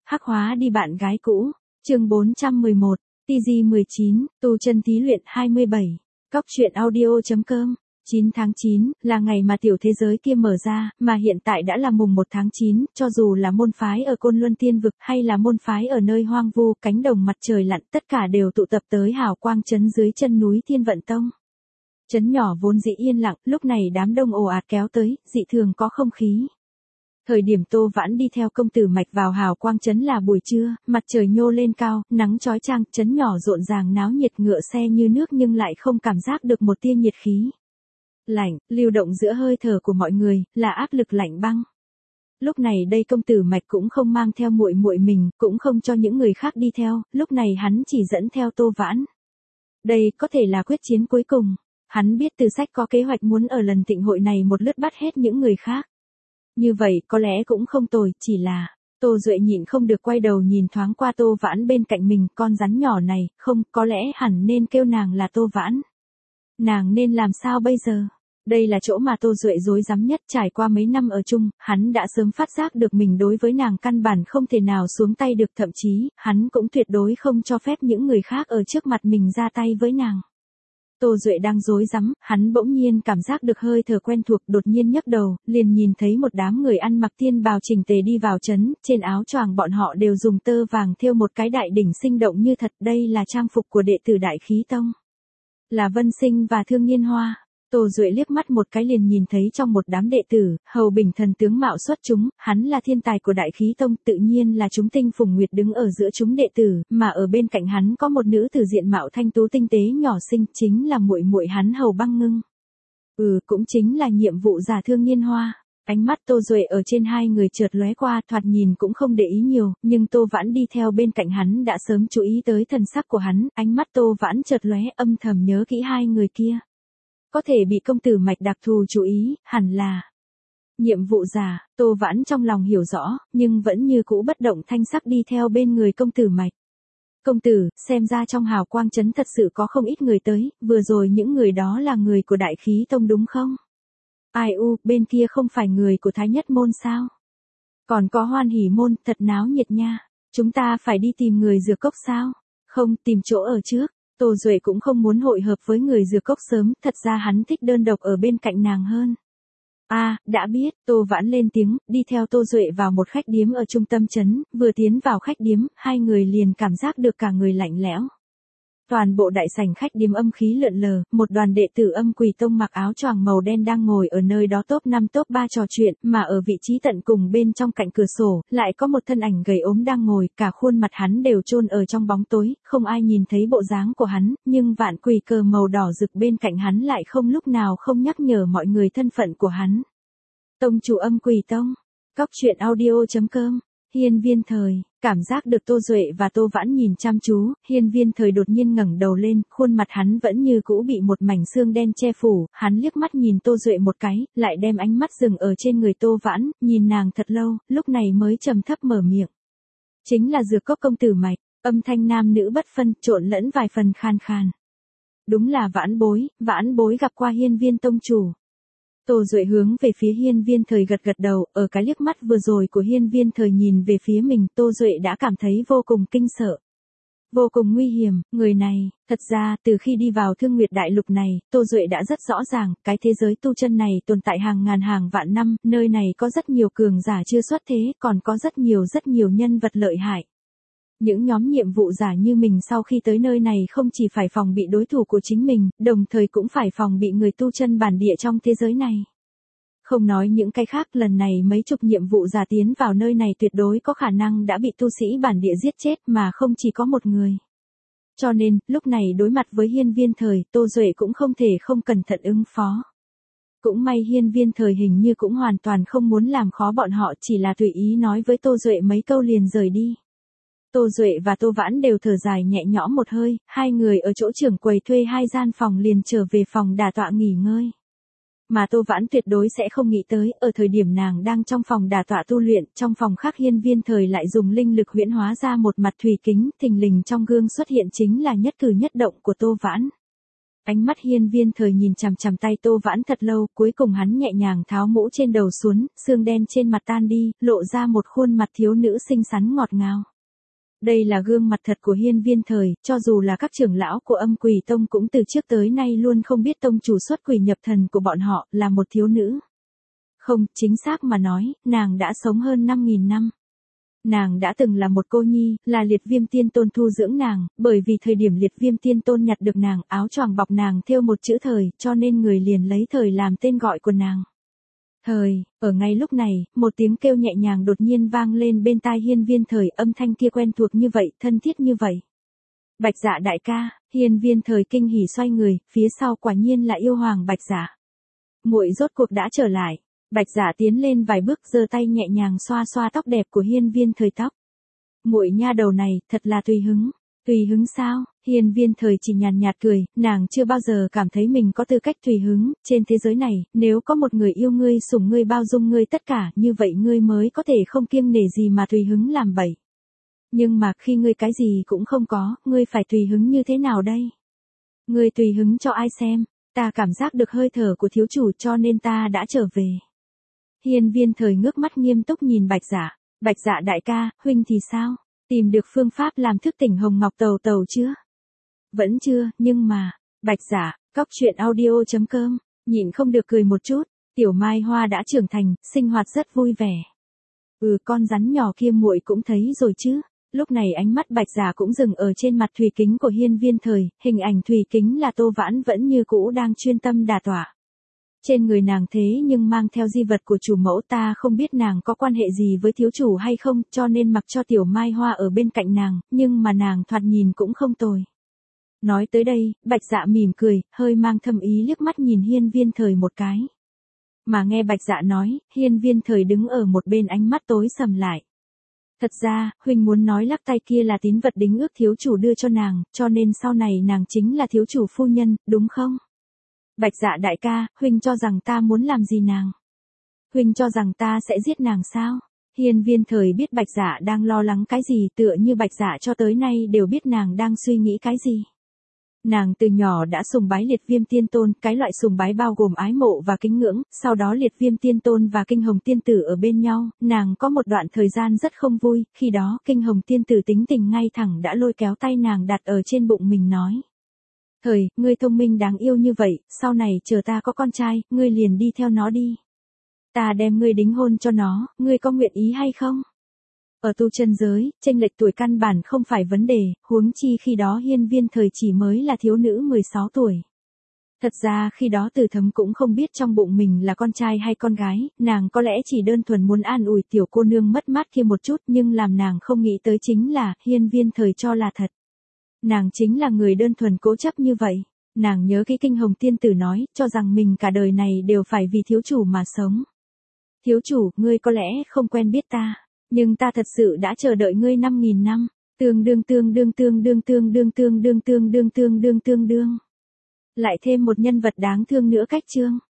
Hắc hóa đi bạn gái cũ. Chương 411, TG19, tu chân thí luyện 27. Cóc truyện audio.com. 9 tháng 9 là ngày mà tiểu thế giới kia mở ra, mà hiện tại đã là mùng 1 tháng 9, cho dù là môn phái ở Côn Luân Tiên Vực hay là môn phái ở nơi hoang vu, cánh đồng mặt trời lặn, tất cả đều tụ tập tới hào quang trấn dưới chân núi Thiên Vận Tông. Trấn nhỏ vốn dĩ yên lặng, lúc này đám đông ồ ạt kéo tới, dị thường có không khí. Thời điểm Tô Vãn đi theo công tử mạch vào hào quang trấn là buổi trưa, mặt trời nhô lên cao, nắng chói chang, trấn nhỏ rộn ràng náo nhiệt, ngựa xe như nước nhưng lại không cảm giác được một tia nhiệt khí. Lạnh, lưu động giữa hơi thở của mọi người, là áp lực lạnh băng. Lúc này đây công tử mạch cũng không mang theo muội muội mình, cũng không cho những người khác đi theo, lúc này hắn chỉ dẫn theo Tô Vãn. Đây có thể là quyết chiến cuối cùng. Hắn biết Từ Sách có kế hoạch muốn ở lần tịnh hội này một lướt bắt hết những người khác. Như vậy có lẽ cũng không tồi, chỉ là Tô Duệ nhịn không được quay đầu nhìn thoáng qua Tô Vãn bên cạnh mình, con rắn nhỏ này, không, có lẽ hẳn nên kêu nàng là Tô Vãn. Nàng nên làm sao bây giờ? Đây là chỗ mà Tô Duệ rối rắm nhất, trải qua mấy năm ở chung, hắn đã sớm phát giác được mình đối với nàng căn bản không thể nào xuống tay được, thậm chí, hắn cũng tuyệt đối không cho phép những người khác ở trước mặt mình ra tay với nàng. Tô Duệ đang rối rắm, hắn bỗng nhiên cảm giác được hơi thở quen thuộc, đột nhiên nhấc đầu, liền nhìn thấy một đám người ăn mặc tiên bào chỉnh tề đi vào trấn, trên áo choàng bọn họ đều dùng tơ vàng thêu một cái đại đỉnh sinh động như thật, đây là trang phục của đệ tử Đại Khí Tông. Là Vân Sinh và Thương Nhiên Hoa. Tô Duệ liếc mắt một cái liền nhìn thấy trong một đám đệ tử, hầu bình thần tướng mạo xuất chúng, hắn là thiên tài của Đại Khí Tông, tự nhiên là chúng tinh phùng nguyệt đứng ở giữa chúng đệ tử, mà ở bên cạnh hắn có một nữ tử diện mạo thanh tú tinh tế nhỏ xinh, chính là muội muội hắn Hầu Băng Ngưng. Cũng chính là nhiệm vụ giả Thương Nhiên Hoa. Ánh mắt Tô Duệ ở trên hai người chợt lóe qua, thoạt nhìn cũng không để ý nhiều, nhưng Tô Vãn đi theo bên cạnh hắn đã sớm chú ý tới thần sắc của hắn, ánh mắt Tô Vãn chợt lóe, âm thầm nhớ kỹ hai người kia. Có thể bị công tử mạch đặc thù chú ý, hẳn là nhiệm vụ giả. Tô Vãn trong lòng hiểu rõ, nhưng vẫn như cũ bất động thanh sắc đi theo bên người công tử mạch. Công tử, xem ra trong hào quang trấn thật sự có không ít người tới, vừa rồi những người đó là người của Đại Khí Tông đúng không? Ai bên kia không phải người của Thái Nhất Môn sao? Còn có Hoan Hỷ Môn, thật náo nhiệt nha. Chúng ta phải đi tìm người Dược Cốc sao? Không, tìm chỗ ở trước. Tô Duệ cũng không muốn hội hợp với người Dược Cốc sớm, thật ra hắn thích đơn độc ở bên cạnh nàng hơn. Đã biết, Tô Vãn lên tiếng, đi theo Tô Duệ vào một khách điếm ở trung tâm trấn, vừa tiến vào khách điếm, hai người liền cảm giác được cả người lạnh lẽo. Toàn bộ đại sảnh khách điếm âm khí lượn lờ, một đoàn đệ tử Âm Quỷ Tông mặc áo choàng màu đen đang ngồi ở nơi đó top 5 top 3 trò chuyện, mà ở vị trí tận cùng bên trong cạnh cửa sổ, lại có một thân ảnh gầy ốm đang ngồi, cả khuôn mặt hắn đều chôn ở trong bóng tối, không ai nhìn thấy bộ dáng của hắn, nhưng vạn quỷ cờ màu đỏ rực bên cạnh hắn lại không lúc nào không nhắc nhở mọi người thân phận của hắn. Tông chủ Âm Quỷ Tông. Cóc truyện audio.com. Hiên Viên Thời, cảm giác được Tô Duệ và Tô Vãn nhìn chăm chú, Hiên Viên Thời đột nhiên ngẩng đầu lên, khuôn mặt hắn vẫn như cũ bị một mảnh xương đen che phủ, hắn liếc mắt nhìn Tô Duệ một cái, lại đem ánh mắt dừng ở trên người Tô Vãn, nhìn nàng thật lâu, lúc này mới trầm thấp mở miệng. Chính là Dược Cốc công tử mạch, âm thanh nam nữ bất phân, trộn lẫn vài phần khan khan. Đúng là Vãn bối gặp qua Hiên Viên tông chủ. Tô Duệ hướng về phía Hiên Viên Thời gật gật đầu, ở cái liếc mắt vừa rồi của Hiên Viên Thời nhìn về phía mình, Tô Duệ đã cảm thấy vô cùng kinh sợ. Vô cùng nguy hiểm, người này, thật ra, từ khi đi vào Thương Nguyệt Đại Lục này, Tô Duệ đã rất rõ ràng, cái thế giới tu chân này tồn tại hàng ngàn hàng vạn năm, nơi này có rất nhiều cường giả chưa xuất thế, còn có rất nhiều nhân vật lợi hại. Những nhóm nhiệm vụ giả như mình sau khi tới nơi này không chỉ phải phòng bị đối thủ của chính mình, đồng thời cũng phải phòng bị người tu chân bản địa trong thế giới này. Không nói những cái khác, lần này mấy chục nhiệm vụ giả tiến vào nơi này tuyệt đối có khả năng đã bị tu sĩ bản địa giết chết mà không chỉ có một người. Cho nên, lúc này đối mặt với Hiên Viên Thời, Tô Duệ cũng không thể không cẩn thận ứng phó. Cũng may Hiên Viên Thời hình như cũng hoàn toàn không muốn làm khó bọn họ, chỉ là tùy ý nói với Tô Duệ mấy câu liền rời đi. Tô Duệ và Tô Vãn đều thở dài nhẹ nhõm một hơi, hai người ở chỗ trưởng quầy thuê hai gian phòng liền trở về phòng đả tọa nghỉ ngơi. Mà Tô Vãn tuyệt đối sẽ không nghĩ tới, ở thời điểm nàng đang trong phòng đả tọa tu luyện, trong phòng khác Hiên Viên Thời lại dùng linh lực huyễn hóa ra một mặt thủy kính, thình lình trong gương xuất hiện chính là nhất cử nhất động của Tô Vãn. Ánh mắt Hiên Viên Thời nhìn chằm chằm tay Tô Vãn thật lâu, cuối cùng hắn nhẹ nhàng tháo mũ trên đầu xuống, xương đen trên mặt tan đi, lộ ra một khuôn mặt thiếu nữ xinh xắn ngọt ngào. Đây là gương mặt thật của Hiên Viên Thời, cho dù là các trưởng lão của Âm Quỷ Tông cũng từ trước tới nay luôn không biết tông chủ xuất quỷ nhập thần của bọn họ là một thiếu nữ. Không, chính xác mà nói, nàng đã sống hơn 5.000 năm. Nàng đã từng là một cô nhi, là Liệt Viêm Tiên Tôn thu dưỡng nàng, bởi vì thời điểm Liệt Viêm Tiên Tôn nhặt được nàng, áo choàng bọc nàng thêu một chữ Thời, cho nên người liền lấy Thời làm tên gọi của nàng. Thời, ở ngay lúc này, một tiếng kêu nhẹ nhàng đột nhiên vang lên bên tai Hiên Viên Thời, âm thanh kia quen thuộc như vậy, thân thiết như vậy. Bạch Dạ đại ca. Hiên Viên Thời kinh hỉ xoay người, phía sau quả nhiên là yêu hoàng Bạch Dạ. Muội rốt cuộc đã trở lại. Bạch Dạ tiến lên vài bước, giơ tay nhẹ nhàng xoa xoa tóc đẹp của Hiên Viên Thời tóc. Muội nha đầu này, thật là tùy hứng. Tùy hứng sao? Hiên Viên Thời chỉ nhàn nhạt cười, nàng chưa bao giờ cảm thấy mình có tư cách tùy hứng, trên thế giới này, nếu có một người yêu ngươi, sủng ngươi, bao dung ngươi tất cả, như vậy ngươi mới có thể không kiêng nể gì mà tùy hứng làm bậy. Nhưng mà khi ngươi cái gì cũng không có, ngươi phải tùy hứng như thế nào đây? Ngươi tùy hứng cho ai xem? Ta cảm giác được hơi thở của thiếu chủ cho nên ta đã trở về. Hiên Viên Thời ngước mắt nghiêm túc nhìn Bạch Dạ. Bạch Dạ đại ca, huynh thì sao? Tìm được phương pháp làm thức tỉnh Hồng Ngọc Tầu Tầu chưa? Vẫn chưa, nhưng mà, Bạch Dạ, cóc truyện audio.com, nhịn không được cười một chút, Tiểu Mai Hoa đã trưởng thành, sinh hoạt rất vui vẻ. Con rắn nhỏ kia muội cũng thấy rồi chứ. Lúc này ánh mắt Bạch Dạ cũng dừng ở trên mặt thủy kính của Hiên Viên Thời, hình ảnh thủy kính là Tô Vãn vẫn như cũ đang chuyên tâm đả tọa. Trên người nàng thế nhưng mang theo di vật của chủ mẫu, ta không biết nàng có quan hệ gì với thiếu chủ hay không, cho nên mặc cho Tiểu Mai Hoa ở bên cạnh nàng, nhưng mà nàng thoạt nhìn cũng không tồi. Nói tới đây, Bạch Dạ mỉm cười, hơi mang thâm ý liếc mắt nhìn Hiên Viên Thời một cái. Mà nghe Bạch Dạ nói, Hiên Viên Thời đứng ở một bên ánh mắt tối sầm lại. Thật ra, huynh muốn nói lắc tay kia là tín vật đính ước thiếu chủ đưa cho nàng, cho nên sau này nàng chính là thiếu chủ phu nhân, đúng không? Bạch Dạ đại ca, huynh cho rằng ta muốn làm gì nàng? Huynh cho rằng ta sẽ giết nàng sao? Hiên Viên Thời biết Bạch Dạ đang lo lắng cái gì, tựa như Bạch Dạ cho tới nay đều biết nàng đang suy nghĩ cái gì. Nàng từ nhỏ đã sùng bái Liệt Viêm Tiên Tôn, cái loại sùng bái bao gồm ái mộ và kính ngưỡng, sau đó Liệt Viêm Tiên Tôn và Kinh Hồng Tiên Tử ở bên nhau, nàng có một đoạn thời gian rất không vui, khi đó Kinh Hồng Tiên Tử tính tình ngay thẳng đã lôi kéo tay nàng đặt ở trên bụng mình nói. Thời, ngươi thông minh đáng yêu như vậy, sau này chờ ta có con trai, ngươi liền đi theo nó đi. Ta đem ngươi đính hôn cho nó, ngươi có nguyện ý hay không? Ở tu chân giới, chênh lệch tuổi căn bản không phải vấn đề, huống chi khi đó Hiên Viên Thời chỉ mới là thiếu nữ 16 tuổi. Thật ra khi đó Từ Thấm cũng không biết trong bụng mình là con trai hay con gái, nàng có lẽ chỉ đơn thuần muốn an ủi tiểu cô nương mất mát kia một chút, nhưng làm nàng không nghĩ tới chính là, Hiên Viên Thời cho là thật. Nàng chính là người đơn thuần cố chấp như vậy. Nàng nhớ cái Kinh Hồng Tiên Tử nói, cho rằng mình cả đời này đều phải vì thiếu chủ mà sống. Thiếu chủ, ngươi có lẽ không quen biết ta, nhưng ta thật sự đã chờ đợi ngươi 5.000 năm. Tương đương. Lại thêm một nhân vật đáng thương nữa cách chương.